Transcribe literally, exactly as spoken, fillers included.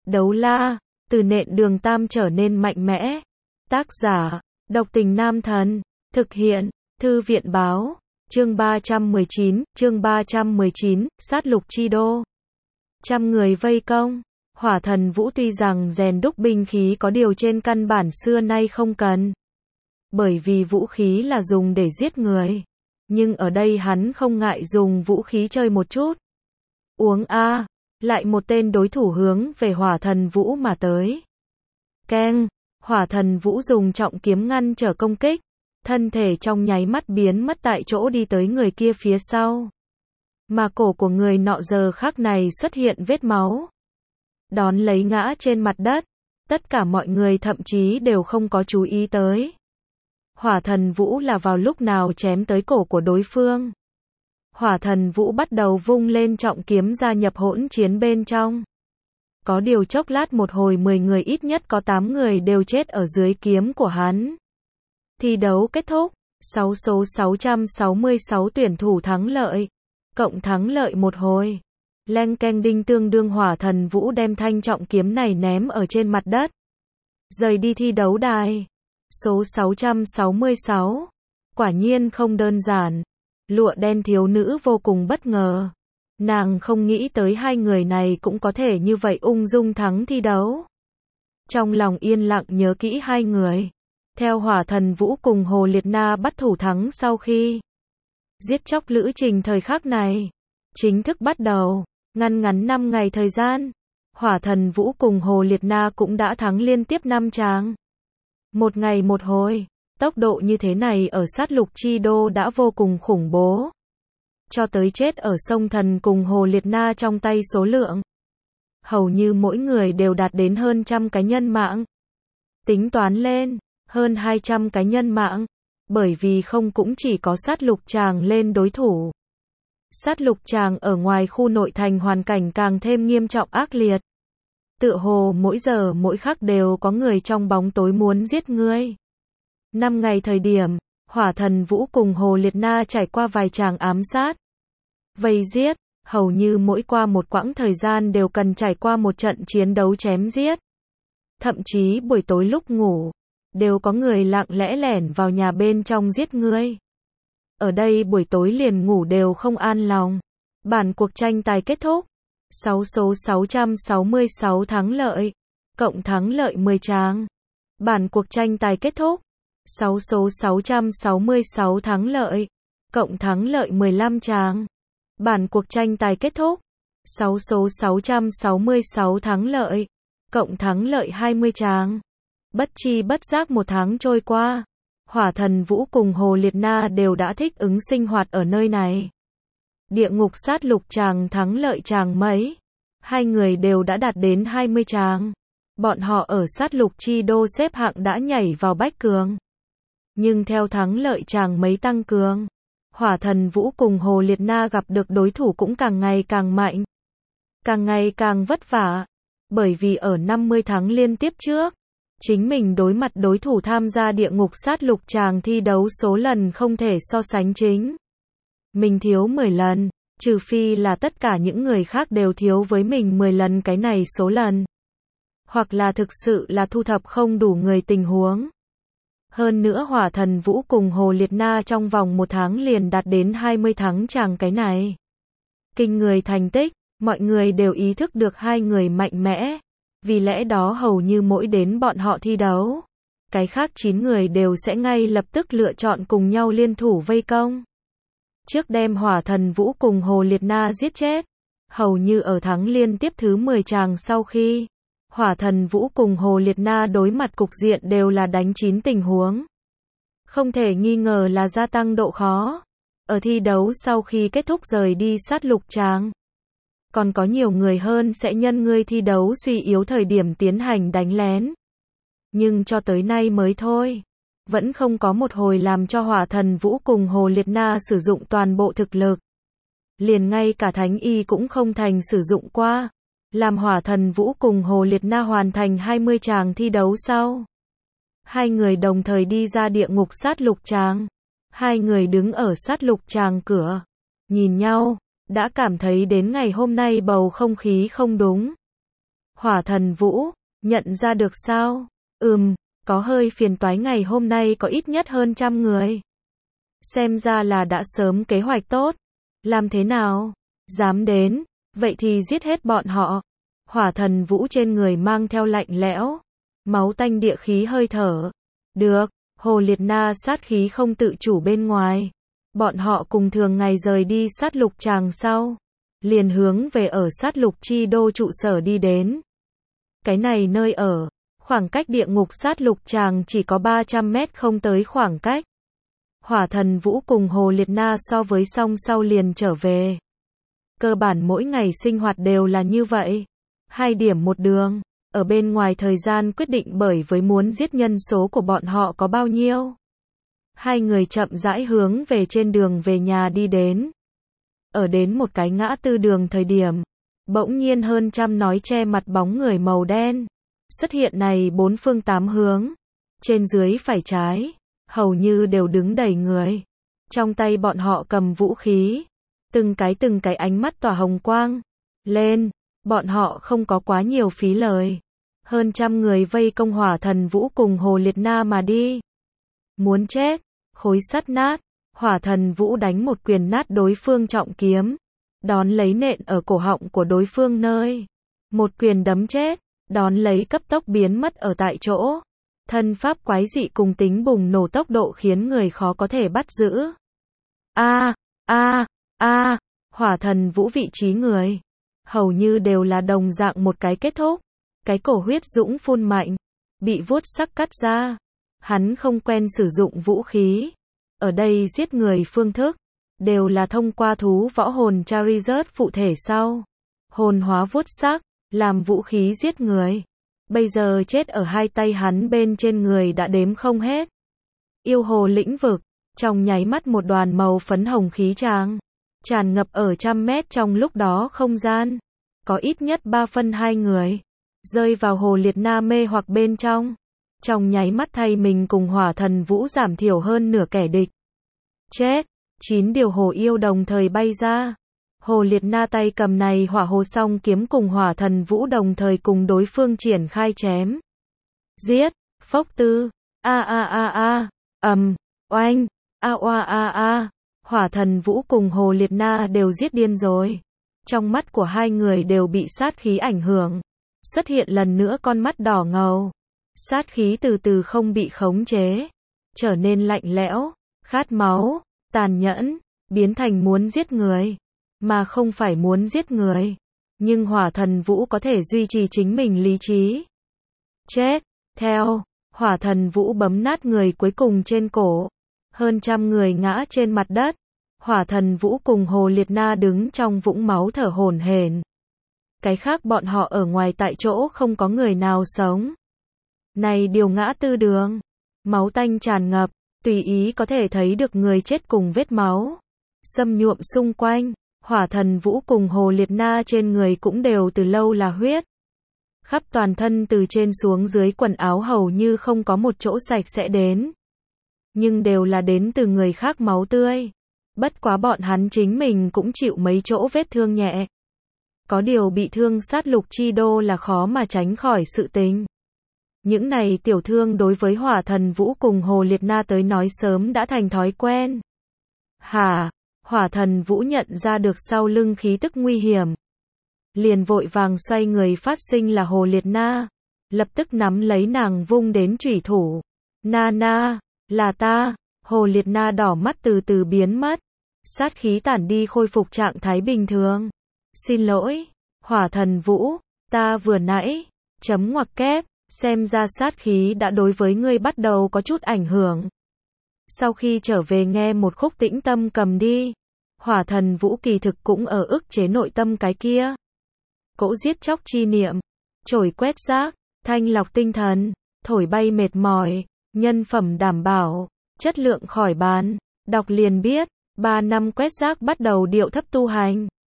Đấu la, từ nện đường tam trở nên mạnh mẽ. Tác giả, độc tình nam thần. Thực hiện, thư viện báo. Chương ba trăm mười chín, chương ba trăm mười chín, sát lục chi đô. Trăm người vây công. Hỏa thần Vũ tuy rằng rèn đúc binh khí có điều trên căn bản xưa nay không cần. Bởi vì vũ khí là dùng để giết người. Nhưng ở đây hắn không ngại dùng vũ khí chơi một chút. Uống a, lại một tên đối thủ hướng về hỏa thần Vũ mà tới. Keng, hỏa thần Vũ dùng trọng kiếm ngăn trở công kích. Thân thể trong nháy mắt biến mất tại chỗ đi tới người kia phía sau. Mà cổ của người nọ giờ khắc này xuất hiện vết máu. Đón lấy ngã trên mặt đất. Tất cả mọi người thậm chí đều không có chú ý tới. Hỏa thần Vũ là vào lúc nào chém tới cổ của đối phương. Hỏa thần Vũ bắt đầu vung lên trọng kiếm gia nhập hỗn chiến bên trong. Có điều chốc lát một hồi mười người ít nhất có tám người đều chết ở dưới kiếm của hắn. Thi đấu kết thúc, sáu số sáu trăm sáu mươi sáu tuyển thủ thắng lợi, cộng thắng lợi một hồi. Leng keng đinh tương đương hỏa thần Vũ đem thanh trọng kiếm này ném ở trên mặt đất. Rời đi thi đấu đài. Số sáu trăm sáu mươi sáu. Quả nhiên không đơn giản. Lụa đen thiếu nữ vô cùng bất ngờ. Nàng không nghĩ tới hai người này cũng có thể như vậy ung dung thắng thi đấu. Trong lòng yên lặng nhớ kỹ hai người. Theo hỏa thần Vũ cùng Hồ Liệt Na bắt thủ thắng sau khi giết chóc lữ trình thời khắc này chính thức bắt đầu. Ngăn ngắn năm ngày thời gian, hỏa thần Vũ cùng Hồ Liệt Na cũng đã thắng liên tiếp năm tràng. Một ngày một hồi, tốc độ như thế này ở sát lục chi đô đã vô cùng khủng bố. Cho tới chết ở sông thần cùng Hồ Liệt Na trong tay số lượng. Hầu như mỗi người đều đạt đến hơn trăm cái nhân mạng. Tính toán lên, hơn hai trăm cái nhân mạng. Bởi vì không cũng chỉ có sát lục tràng lên đối thủ. Sát lục tràng ở ngoài khu nội thành hoàn cảnh càng thêm nghiêm trọng ác liệt. Tựa hồ mỗi giờ mỗi khắc đều có người trong bóng tối muốn giết ngươi. Năm ngày thời điểm, hỏa thần Vũ cùng Hồ Liệt Na trải qua vài tràng ám sát. Vây giết, hầu như mỗi qua một quãng thời gian đều cần trải qua một trận chiến đấu chém giết. Thậm chí buổi tối lúc ngủ, đều có người lặng lẽ lẻn vào nhà bên trong giết ngươi. Ở đây buổi tối liền ngủ đều không an lòng. Bản cuộc tranh tài kết thúc. sáu số sáu trăm sáu mươi sáu thắng lợi. Cộng thắng lợi mười tràng. Bản cuộc tranh tài kết thúc. sáu số sáu trăm sáu mươi sáu thắng lợi. Cộng thắng lợi mười lăm tràng. Bản cuộc tranh tài kết thúc. sáu số sáu trăm sáu mươi sáu thắng lợi. Cộng thắng lợi hai mươi tràng. Bất chi bất giác một tháng trôi qua. Hỏa thần Vũ cùng Hồ Liệt Na đều đã thích ứng sinh hoạt ở nơi này. Địa ngục sát lục tràng thắng lợi tràng mấy. Hai người đều đã đạt đến hai mươi tràng. Bọn họ ở sát lục chi đô xếp hạng đã nhảy vào bách cường. Nhưng theo thắng lợi tràng mấy tăng cường, hỏa thần Vũ cùng Hồ Liệt Na gặp được đối thủ cũng càng ngày càng mạnh. Càng ngày càng vất vả. Bởi vì ở năm mươi tháng liên tiếp trước, chính mình đối mặt đối thủ tham gia địa ngục sát lục tràng thi đấu số lần không thể so sánh chính. Mình thiếu mười lần, trừ phi là tất cả những người khác đều thiếu với mình mười lần cái này số lần. Hoặc là thực sự là thu thập không đủ người tình huống. Hơn nữa hỏa thần Vũ cùng Hồ Liệt Na trong vòng một tháng liền đạt đến hai mươi thắng tràng cái này. Kinh người thành tích, mọi người đều ý thức được hai người mạnh mẽ. Vì lẽ đó hầu như mỗi đến bọn họ thi đấu, cái khác chín người đều sẽ ngay lập tức lựa chọn cùng nhau liên thủ vây công. Trước đem hỏa thần Vũ cùng Hồ Liệt Na giết chết, hầu như ở thắng liên tiếp thứ mười tràng sau khi, hỏa thần Vũ cùng Hồ Liệt Na đối mặt cục diện đều là đánh chín tình huống. Không thể nghi ngờ là gia tăng độ khó. Ở thi đấu sau khi kết thúc rời đi sát lục tràng. Còn có nhiều người hơn sẽ nhân ngươi thi đấu suy yếu thời điểm tiến hành đánh lén. Nhưng cho tới nay mới thôi. Vẫn không có một hồi làm cho hỏa thần Vũ cùng Hồ Liệt Na sử dụng toàn bộ thực lực. Liền ngay cả Thánh Y cũng không thành sử dụng qua. Làm hỏa thần Vũ cùng Hồ Liệt Na hoàn thành hai mươi tràng thi đấu sau. Hai người đồng thời đi ra địa ngục sát lục tràng. Hai người đứng ở sát lục tràng cửa. Nhìn nhau. Đã cảm thấy đến ngày hôm nay bầu không khí không đúng. Hỏa Thần Vũ, nhận ra được sao? Ừm, có hơi phiền toái, ngày hôm nay có ít nhất hơn trăm người. Xem ra là đã sớm kế hoạch tốt. Làm thế nào? Dám đến, vậy thì giết hết bọn họ. Hỏa Thần Vũ trên người mang theo lạnh lẽo, máu tanh địa khí hơi thở. Được, Hồ Liệt Na sát khí không tự chủ bên ngoài. Bọn họ cùng thường ngày rời đi sát lục tràng sau, liền hướng về ở sát lục chi đô trụ sở đi đến. Cái này nơi ở, khoảng cách địa ngục sát lục tràng chỉ có ba trăm mét không tới khoảng cách. Hỏa Thần Vũ cùng Hồ Liệt Na so với xong sau liền trở về. Cơ bản mỗi ngày sinh hoạt đều là như vậy. Hai điểm một đường. Ở bên ngoài thời gian quyết định bởi với muốn giết nhân số của bọn họ có bao nhiêu. Hai người chậm rãi hướng về trên đường về nhà đi đến. Ở đến một cái ngã tư đường thời điểm, bỗng nhiên hơn trăm nói che mặt bóng người màu đen xuất hiện này bốn phương tám hướng. Trên dưới phải trái, hầu như đều đứng đầy người. Trong tay bọn họ cầm vũ khí. Từng cái từng cái ánh mắt tỏa hồng quang. Lên, bọn họ không có quá nhiều phí lời. Hơn trăm người vây công Hỏa Thần Vũ cùng Hồ Liệt Na mà đi. Muốn chết, khối sắt nát. Hỏa Thần Vũ đánh một quyền nát đối phương trọng kiếm. Đón lấy nện ở cổ họng của đối phương nơi. Một quyền đấm chết, đón lấy cấp tốc biến mất ở tại chỗ. Thân pháp quái dị cùng tính bùng nổ tốc độ khiến người khó có thể bắt giữ. A, a, a, Hỏa Thần Vũ vị trí người, hầu như đều là đồng dạng một cái kết thúc. Cái cổ huyết dũng phun mạnh, bị vuốt sắc cắt ra. Hắn không quen sử dụng vũ khí. Ở đây giết người phương thức, đều là thông qua thú võ hồn Charizard phụ thể sau. Hồn hóa vuốt sắc, làm vũ khí giết người. Bây giờ chết ở hai tay hắn bên trên người đã đếm không hết. Yêu hồ lĩnh vực, trong nháy mắt một đoàn màu phấn hồng khí tràng, tràn ngập ở trăm mét trong lúc đó không gian. Có ít nhất ba phân hai người, rơi vào Hồ Liệt Na mê hoặc bên trong. Trong nháy mắt thay mình cùng Hỏa Thần Vũ giảm thiểu hơn nửa kẻ địch. Chết, chín điều hồ yêu đồng thời bay ra. Hồ Liệt Na tay cầm này hỏa hồ song kiếm cùng Hỏa Thần Vũ đồng thời cùng đối phương triển khai chém. Giết, phốc tư, a a a a, ầm, oanh, a oa a a. Hỏa Thần Vũ cùng Hồ Liệt Na đều giết điên rồi. Trong mắt của hai người đều bị sát khí ảnh hưởng. Xuất hiện lần nữa con mắt đỏ ngầu. Sát khí từ từ không bị khống chế. Trở nên lạnh lẽo, khát máu, tàn nhẫn, biến thành muốn giết người. Mà không phải muốn giết người. Nhưng Hỏa Thần Vũ có thể duy trì chính mình lý trí. Chết, theo, Hỏa Thần Vũ bấm nát người cuối cùng trên cổ. Hơn trăm người ngã trên mặt đất. Hỏa Thần Vũ cùng Hồ Liệt Na đứng trong vũng máu thở hổn hển. Cái khác bọn họ ở ngoài tại chỗ không có người nào sống. Này điều ngã tư đường. Máu tanh tràn ngập, tùy ý có thể thấy được người chết cùng vết máu. Xâm nhuộm xung quanh. Hỏa Thần Vũ cùng Hồ Liệt Na trên người cũng đều từ lâu là huyết. Khắp toàn thân từ trên xuống dưới quần áo hầu như không có một chỗ sạch sẽ đến. Nhưng đều là đến từ người khác máu tươi. Bất quá bọn hắn chính mình cũng chịu mấy chỗ vết thương nhẹ. Có điều bị thương sát lục chi đô là khó mà tránh khỏi sự tình. Những này tiểu thương đối với Hỏa Thần Vũ cùng Hồ Liệt Na tới nói sớm đã thành thói quen. Hả? Hỏa Thần Vũ nhận ra được sau lưng khí tức nguy hiểm. Liền vội vàng xoay người, phát sinh là Hồ Liệt Na. Lập tức nắm lấy nàng vung đến chủy thủ. Na na, là ta. Hồ Liệt Na đỏ mắt từ từ biến mất. Sát khí tản đi khôi phục trạng thái bình thường. Xin lỗi, Hỏa Thần Vũ, ta vừa nãy, chấm ngoặc kép, xem ra sát khí đã đối với ngươi bắt đầu có chút ảnh hưởng. Sau khi trở về nghe một khúc tĩnh tâm cầm đi. Hỏa Thần Vũ kỳ thực cũng ở ức chế nội tâm cái kia. Cỗ giết chóc chi niệm, chổi quét rác, thanh lọc tinh thần, thổi bay mệt mỏi, nhân phẩm đảm bảo, chất lượng khỏi bàn. Đọc liền biết, ba năm quét rác bắt đầu điệu thấp tu hành.